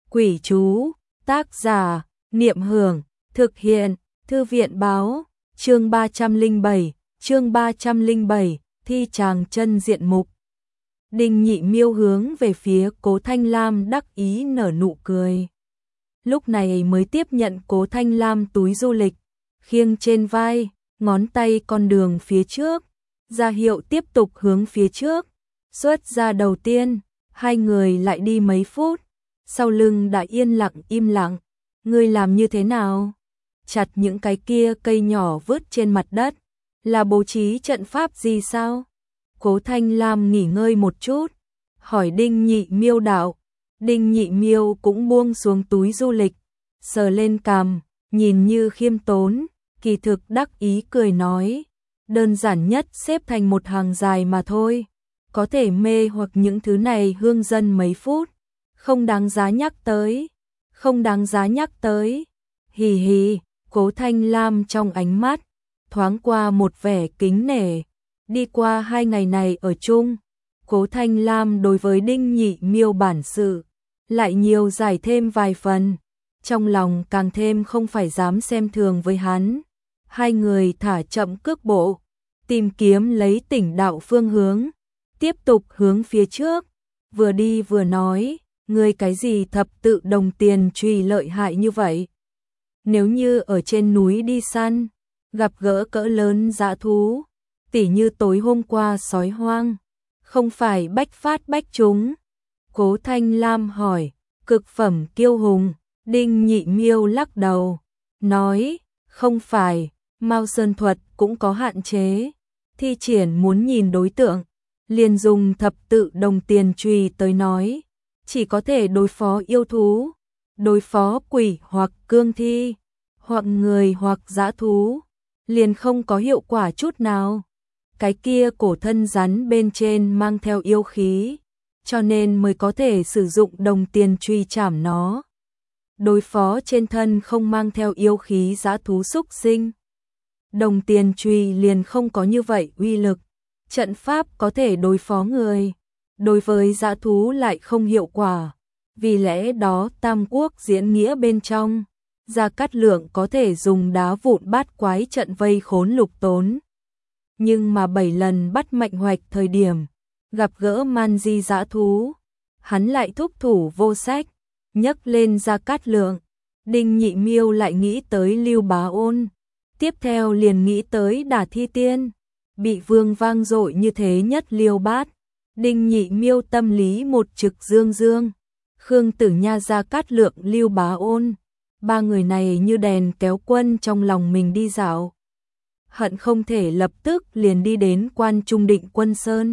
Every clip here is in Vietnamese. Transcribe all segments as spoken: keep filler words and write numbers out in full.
Quỷ chú, tác giả, Niệm Hưởng, thực hiện, Thư viện báo, chương ba trăm lẻ bảy, chương ba trăm lẻ bảy, thi tràng chân diện mục. Đinh Nhị Miêu hướng về phía Cố Thanh Lam đắc ý nở nụ cười. Lúc này mới tiếp nhận Cố Thanh Lam túi du lịch, khiêng trên vai, ngón tay con đường phía trước, ra hiệu tiếp tục hướng phía trước. Xuất ra đầu tiên, hai người lại đi mấy phút, sau lưng đã yên lặng im lặng. Ngươi làm như thế nào? Chặt những cái kia cây nhỏ vứt trên mặt đất, là bố trí trận pháp gì sao? Cố Thanh Lam nghỉ ngơi một chút, hỏi Đinh Nhị Miêu đạo. Đinh Nhị Miêu cũng buông xuống túi du lịch, sờ lên cằm, nhìn như khiêm tốn, kỳ thực đắc ý cười nói, đơn giản nhất xếp thành một hàng dài mà thôi, có thể mê hoặc những thứ này hương dân mấy phút, không đáng giá nhắc tới, không đáng giá nhắc tới. Hì hì, Cố Thanh Lam trong ánh mắt thoáng qua một vẻ kính nể. Đi qua hai ngày này ở chung, Cố Thanh Lam đối với Đinh Nhị Miêu bản sự lại nhiều giải thêm vài phần, trong lòng càng thêm không phải dám xem thường với hắn. Hai người thả chậm cước bộ, tìm kiếm lấy tỉnh đạo phương hướng, tiếp tục hướng phía trước, vừa đi vừa nói, ngươi cái gì thập tự đồng tiền truy lợi hại như vậy? Nếu như ở trên núi đi săn, gặp gỡ cỡ lớn dã thú, tỉ như tối hôm qua sói hoang, không phải bách phát bách trúng. Cố Thanh Lam hỏi, cực phẩm kiêu hùng. Đinh Nhị Miêu lắc đầu, nói, không phải, Mao Sơn thuật cũng có hạn chế, thi triển muốn nhìn đối tượng, liền dùng thập tự đồng tiền chùy tới nói, chỉ có thể đối phó yêu thú, đối phó quỷ hoặc cương thi, hoặc người hoặc dã thú, liền không có hiệu quả chút nào. Cái kia cổ thân rắn bên trên mang theo yêu khí, cho nên mới có thể sử dụng đồng tiền truy chảm nó. Đối phó trên thân không mang theo yêu khí dã thú xúc sinh, đồng tiền truy liền không có như vậy uy lực. Trận pháp có thể đối phó người, đối với dã thú lại không hiệu quả. Vì lẽ đó Tam Quốc diễn nghĩa bên trong, Gia Cát Lượng có thể dùng đá vụn bát quái trận vây khốn Lục Tốn. Nhưng mà bảy lần bắt Mạnh Hoạch thời điểm, gặp gỡ man di dã thú, hắn lại thúc thủ vô sách, nhấc lên Gia Cát Lượng. Đinh Nhị Miêu lại nghĩ tới Lưu Bá Ôn, tiếp theo liền nghĩ tới Đả Thi Tiên, bị vương vang dội như thế nhất liêu bát. Đinh Nhị Miêu tâm lý một trực dương dương, Khương Tử Nha, Gia Cát Lượng, Lưu Bá Ôn, ba người này như đèn kéo quân trong lòng mình đi dạo, hận không thể lập tức liền đi đến Quan Trung Định Quân Sơn,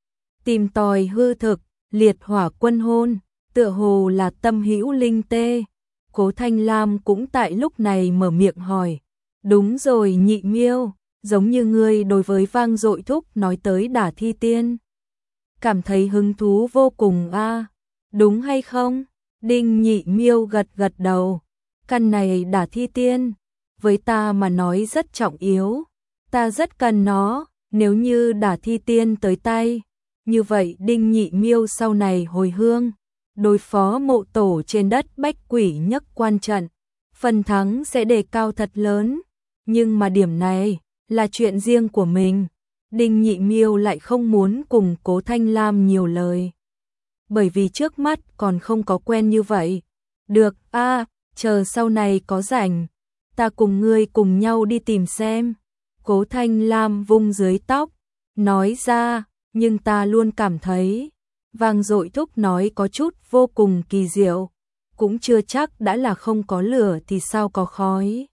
tìm tòi hư thực, liệt hỏa quân hôn, tựa hồ là tâm hữu linh tê. Cố Thanh Lam cũng tại lúc này mở miệng hỏi, đúng rồi Nhị Miêu, giống như ngươi đối với vang dội thúc nói tới Đả Thi Tiên, cảm thấy hứng thú vô cùng a, à, đúng hay không? Đinh Nhị Miêu gật gật đầu, căn này Đả Thi Tiên, với ta mà nói rất trọng yếu, ta rất cần nó, nếu như Đả Thi Tiên tới tay, như vậy Đinh Nhị Miêu sau này hồi hương, đối phó mộ tổ trên đất bách quỷ nhất quan trận, phần thắng sẽ đề cao thật lớn, nhưng mà điểm này là chuyện riêng của mình. Đinh Nhị Miêu lại không muốn cùng Cố Thanh Lam nhiều lời, bởi vì trước mắt còn không có quen như vậy. Được a, à, chờ sau này có rảnh, ta cùng ngươi cùng nhau đi tìm xem. Cố Thanh Lam vung dưới tóc, nói ra, nhưng ta luôn cảm thấy, vang dội thúc nói có chút vô cùng kỳ diệu, cũng chưa chắc đã là không có lửa thì sao có khói.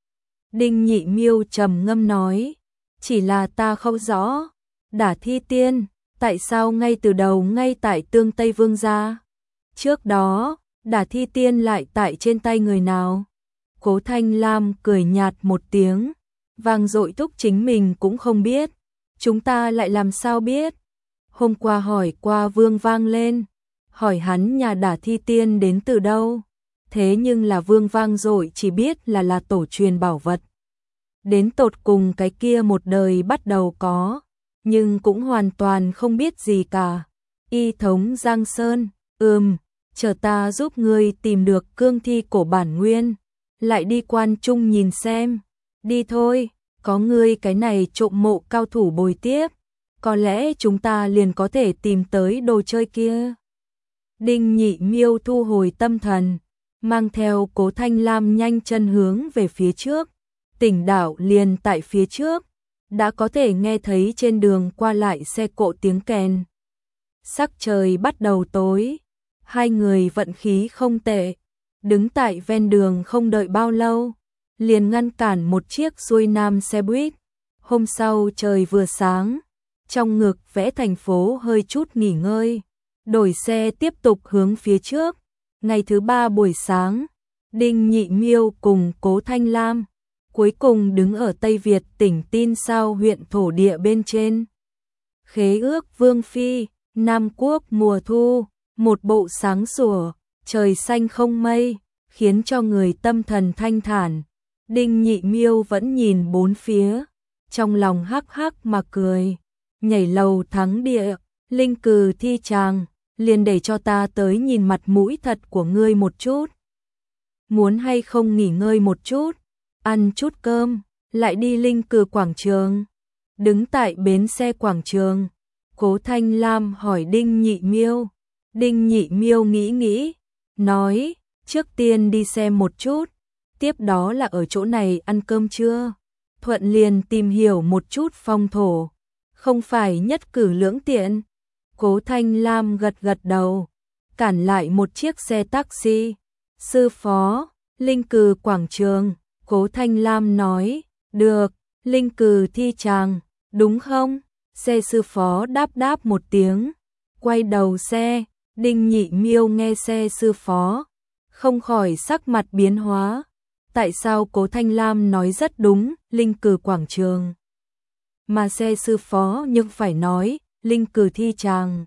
Đinh Nhị Miêu trầm ngâm nói, chỉ là ta không rõ, Đả Thi Tiên, tại sao ngay từ đầu ngay tại Tương Tây Vương gia? Trước đó, Đả Thi Tiên lại tại trên tay người nào? Cố Thanh Lam cười nhạt một tiếng, vang dội thúc chính mình cũng không biết, chúng ta lại làm sao biết? Hôm qua hỏi qua Vương vang lên, hỏi hắn nhà Đả Thi Tiên đến từ đâu, thế nhưng là Vương vang dội chỉ biết là là tổ truyền bảo vật. Đến tột cùng cái kia một đời bắt đầu có, nhưng cũng hoàn toàn không biết gì cả. Y thống Giang Sơn, ừm, chờ ta giúp ngươi tìm được cương thi cổ bản nguyên, lại đi quan trung nhìn xem. Đi thôi, có ngươi cái này trộm mộ cao thủ bồi tiếp, có lẽ chúng ta liền có thể tìm tới đồ chơi kia. Đinh Nhị Miêu thu hồi tâm thần, mang theo Cố Thanh Lam nhanh chân hướng về phía trước. Tỉnh đảo liền tại phía trước, đã có thể nghe thấy trên đường qua lại xe cộ tiếng kèn. Sắc trời bắt đầu tối, hai người vận khí không tệ, đứng tại ven đường không đợi bao lâu, liền ngăn cản một chiếc xuôi nam xe buýt. Hôm sau trời vừa sáng, trong ngực vẽ thành phố hơi chút nghỉ ngơi, đổi xe tiếp tục hướng phía trước. Ngày thứ ba buổi sáng, Đinh Nhị Miêu cùng Cố Thanh Lam cuối cùng đứng ở Tây Việt tỉnh Tin Sao huyện thổ địa bên trên. Khế ước Vương Phi, Nam Quốc mùa thu, một bộ sáng sủa, trời xanh không mây, khiến cho người tâm thần thanh thản. Đinh Nhị Miêu vẫn nhìn bốn phía, trong lòng hắc hắc mà cười. Nhảy lầu thắng địa, linh cừ thi tràng, liền để cho ta tới nhìn mặt mũi thật của ngươi một chút. Muốn hay không nghỉ ngơi một chút, ăn chút cơm, lại đi linh cừ quảng trường. Đứng tại bến xe quảng trường, Cố Thanh Lam hỏi Đinh Nhị Miêu. Đinh Nhị Miêu nghĩ nghĩ, nói, trước tiên đi xem một chút, tiếp đó là ở chỗ này ăn cơm trưa, thuận liền tìm hiểu một chút phong thổ, không phải nhất cử lưỡng tiện. Cố Thanh Lam gật gật đầu, cản lại một chiếc xe taxi. Sư phó, linh cừ quảng trường. Cố Thanh Lam nói, được, linh cừ thi tràng, đúng không? Xe sư phó đáp đáp một tiếng, quay đầu xe. Đinh Nhị Miêu nghe xe sư phó, không khỏi sắc mặt biến hóa. Tại sao Cố Thanh Lam nói rất đúng, linh cừ quảng trường, mà xe sư phó nhưng phải nói, linh cừ thi tràng.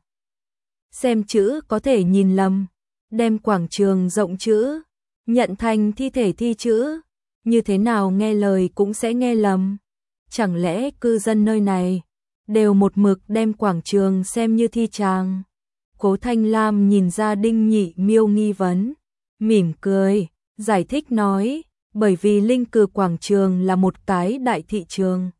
Xem chữ có thể nhìn lầm, đem quảng trường rộng chữ, nhận thành thi thể thi chữ, như thế nào nghe lời cũng sẽ nghe lầm. Chẳng lẽ cư dân nơi này đều một mực đem quảng trường xem như thi tràng? Cố Thanh Lam nhìn ra Đinh Nhị Miêu nghi vấn, mỉm cười, giải thích nói, bởi vì linh cừ quảng trường là một cái đại thị trường,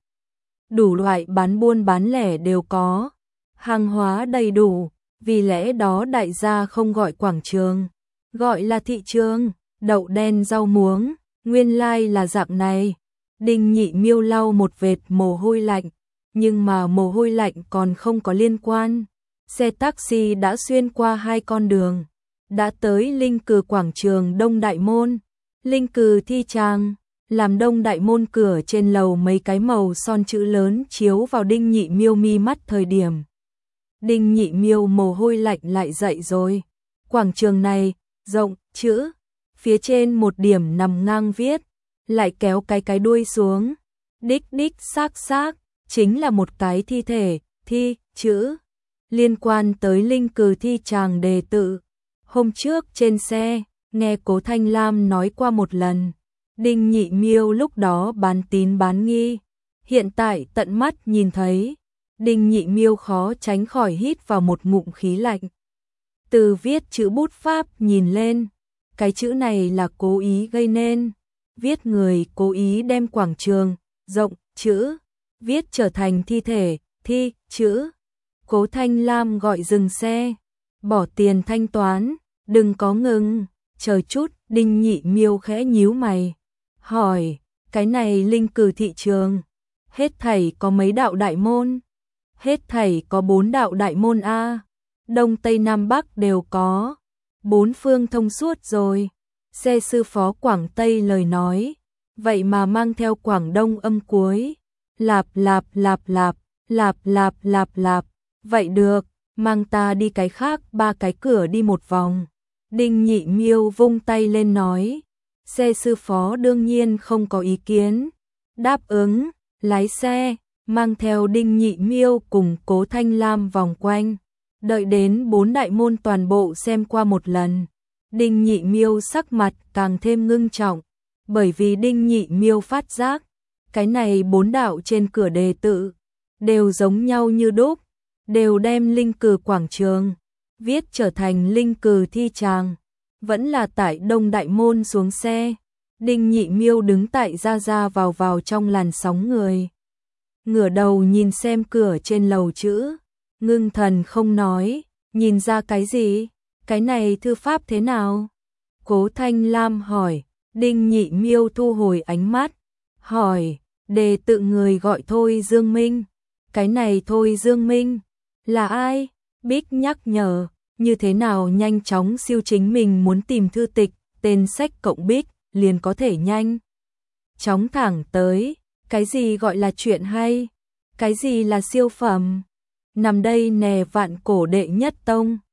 đủ loại bán buôn bán lẻ đều có, hàng hóa đầy đủ, vì lẽ đó đại gia không gọi quảng trường, gọi là thị trường. Đậu đen rau muống, nguyên lai là dạng này. Đinh Nhị Miêu lau một vệt mồ hôi lạnh, nhưng mà mồ hôi lạnh còn không có liên quan. Xe taxi đã xuyên qua hai con đường, đã tới linh cừ quảng trường Đông Đại Môn. Linh cừ thi tràng, làm Đông Đại Môn cửa trên lầu mấy cái màu son chữ lớn chiếu vào Đinh Nhị Miêu mi mắt thời điểm. Đinh Nhị Miêu mồ hôi lạnh lại dậy rồi. Quảng trường này, rộng, chữ, phía trên một điểm nằm ngang viết, lại kéo cái cái đuôi xuống. Đích đích xác xác, chính là một cái thi thể, thi, chữ, liên quan tới linh cừ thi tràng đề tự. Hôm trước trên xe, nghe Cố Thanh Lam nói qua một lần, Đinh Nhị Miêu lúc đó bán tín bán nghi, hiện tại tận mắt nhìn thấy, Đinh Nhị Miêu khó tránh khỏi hít vào một ngụm khí lạnh. Từ viết chữ bút pháp nhìn lên, cái chữ này là cố ý gây nên, viết người cố ý đem quảng trường, rộng, chữ, viết trở thành thi thể, thi, chữ. Cố Thanh Lam gọi dừng xe, bỏ tiền thanh toán, đừng có ngừng, chờ chút. Đinh Nhị Miêu khẽ nhíu mày, hỏi, cái này linh cừ thị trường, hết thảy có mấy đạo đại môn? Hết thảy có bốn đạo đại môn a, Đông Tây Nam Bắc đều có, bốn phương thông suốt rồi. Xe sư phó Quảng Tây lời nói, vậy mà mang theo Quảng Đông âm cuối, lạp lạp lạp lạp, lạp lạp lạp lạp, vậy được, mang ta đi cái khác ba cái cửa đi một vòng. Đinh Nhị Miêu vung tay lên nói, xe sư phó đương nhiên không có ý kiến, đáp ứng, lái xe, mang theo Đinh Nhị Miêu cùng Cố Thanh Lam vòng quanh, đợi đến bốn đại môn toàn bộ xem qua một lần. Đinh Nhị Miêu sắc mặt càng thêm ngưng trọng, bởi vì Đinh Nhị Miêu phát giác, cái này bốn đạo trên cửa đề tự, đều giống nhau như đúc, đều đem linh cừ quảng trường, viết trở thành linh cừ thi tràng, vẫn là tại Đông Đại Môn xuống xe. Đinh Nhị Miêu đứng tại ra ra vào vào trong làn sóng người. Ngửa đầu nhìn xem cửa trên lầu chữ, ngưng thần không nói, nhìn ra cái gì? Cái này thư pháp thế nào? Cố Thanh Lam hỏi, Đinh Nhị Miêu thu hồi ánh mắt, hỏi, đề tự người gọi Thôi Dương Minh. Cái này Thôi Dương Minh, là ai? Bích nhắc nhở, như thế nào nhanh chóng siêu chính mình muốn tìm thư tịch, tên sách cộng Bích, liền có thể nhanh chóng thẳng tới, cái gì gọi là chuyện hay? Cái gì là siêu phẩm? Nằm đây nè vạn cổ đệ nhất tông.